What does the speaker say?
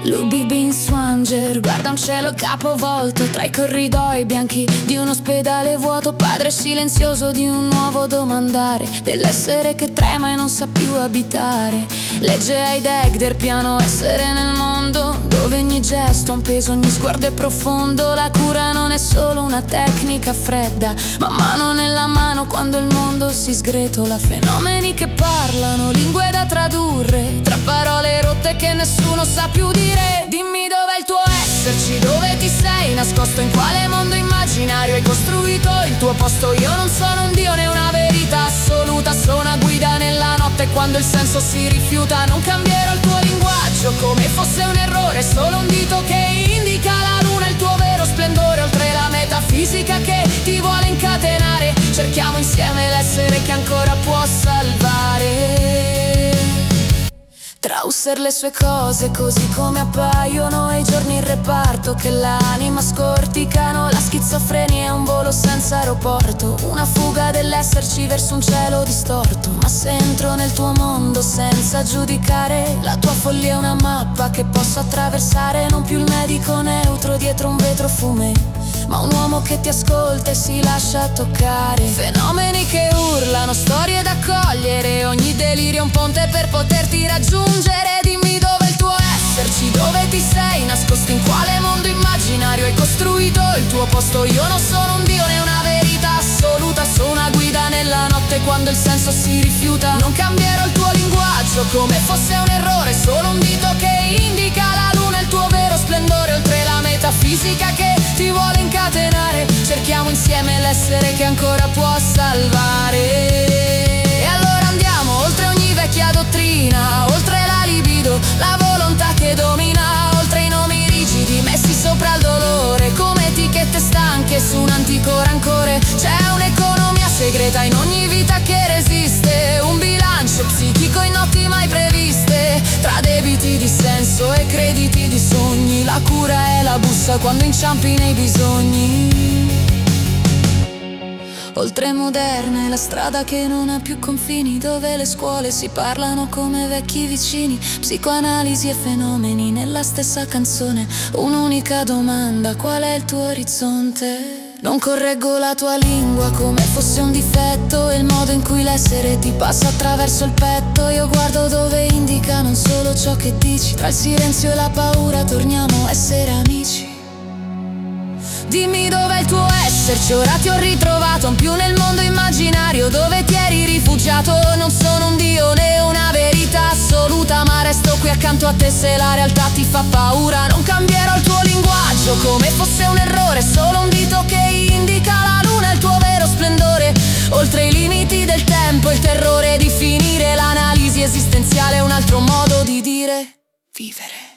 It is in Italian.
Lubi Bin Swanger guarda un cielo capovolto tra i corridoi bianchi di un ospedale vuoto. Padre silenzioso di un nuovo domandare, dell'essere che trema e non sa più abitare. Legge Heidegger, piano essere nel mondo dove ogni gesto ha un peso, ogni sguardo è profondo. La cura non è solo una tecnica fredda, ma mano nella mano quando il mondo si sgretola. Fenomeni che parlano, lingue da tradurre, tra parole rotte che nessuno sa più dire. Dimmi dov'è il tuo esserci, dove ti sei nascosto, in quale mondo immaginario hai costruito il tuo posto. Io non sono un dio né una verità assoluta, sono una guida nella notte quando il senso si rifiuta. Non cambierò il tuo linguaggio come fosse un errore, solo un dito che indica la luna, il tuo vero splendore, oltre la metafisica che ti vuole incatenare. Cerchiamo insieme l'essere che ancora può salvare. Trausser le sue cose così come appaiono, e i giorni in reparto che l'anima scorticano. La schizofrenia è un volo senza aeroporto, una fuga dell'esserci verso un cielo distorto. Ma se entro nel tuo mondo senza giudicare, la tua follia è una mappa che posso attraversare. Non più il medico neutro dietro un vetro fumé, ma un uomo che ti ascolta e si lascia toccare. Fenomeni che urlano, storie da cogliere, ogni delirio è un ponte per poterti raggiungere. Dimmi dove il tuo esserci, dove ti sei nascosto, in quale mondo immaginario hai costruito il tuo posto. Io non sono un dio né una verità assoluta, sono una guida nella notte quando il senso si rifiuta. Non cambierò il tuo linguaggio come fosse un errore, solo un dito che indica la luna, il tuo vero splendore, oltre la metafisica che ti vuole incatenare. Cerchiamo insieme l'essere che ancora può salvare. E allora andiamo oltre ogni vecchia dottrina, oltre la libido, la volontà che domina, oltre i nomi rigidi messi sopra il dolore, come etichette stanche su un antico rancore. C'è un'economia segreta in ogni vita che resiste, un bilancio psichico in notti mai previste, tra debiti di senso e crediti di sogni. La cura è la bussa quando inciampi nei bisogni. Oltre moderne, la strada che non ha più confini, dove le scuole si parlano come vecchi vicini. Psicoanalisi e fenomeni nella stessa canzone, un'unica domanda: qual è il tuo orizzonte? Non correggo la tua lingua come fosse un difetto, e il modo in cui l'essere ti passa attraverso il petto. Io guardo dove indica non solo ciò che dici, tra il silenzio e la paura torniamo a essere amici. Dimmi dov'è il tuo esserci, ora ti ho ritrovato, non più nel mondo immaginario dove ti eri rifugiato. Non sono un dio né una verità assoluta, ma resto qui accanto a te se la realtà ti fa paura. Non cambierò il tuo linguaggio come fosse un errore, solo un dito che indica la luna, il tuo vero splendore, oltre i limiti del tempo, il terrore di finire. L'analisi esistenziale è un altro modo di dire vivere.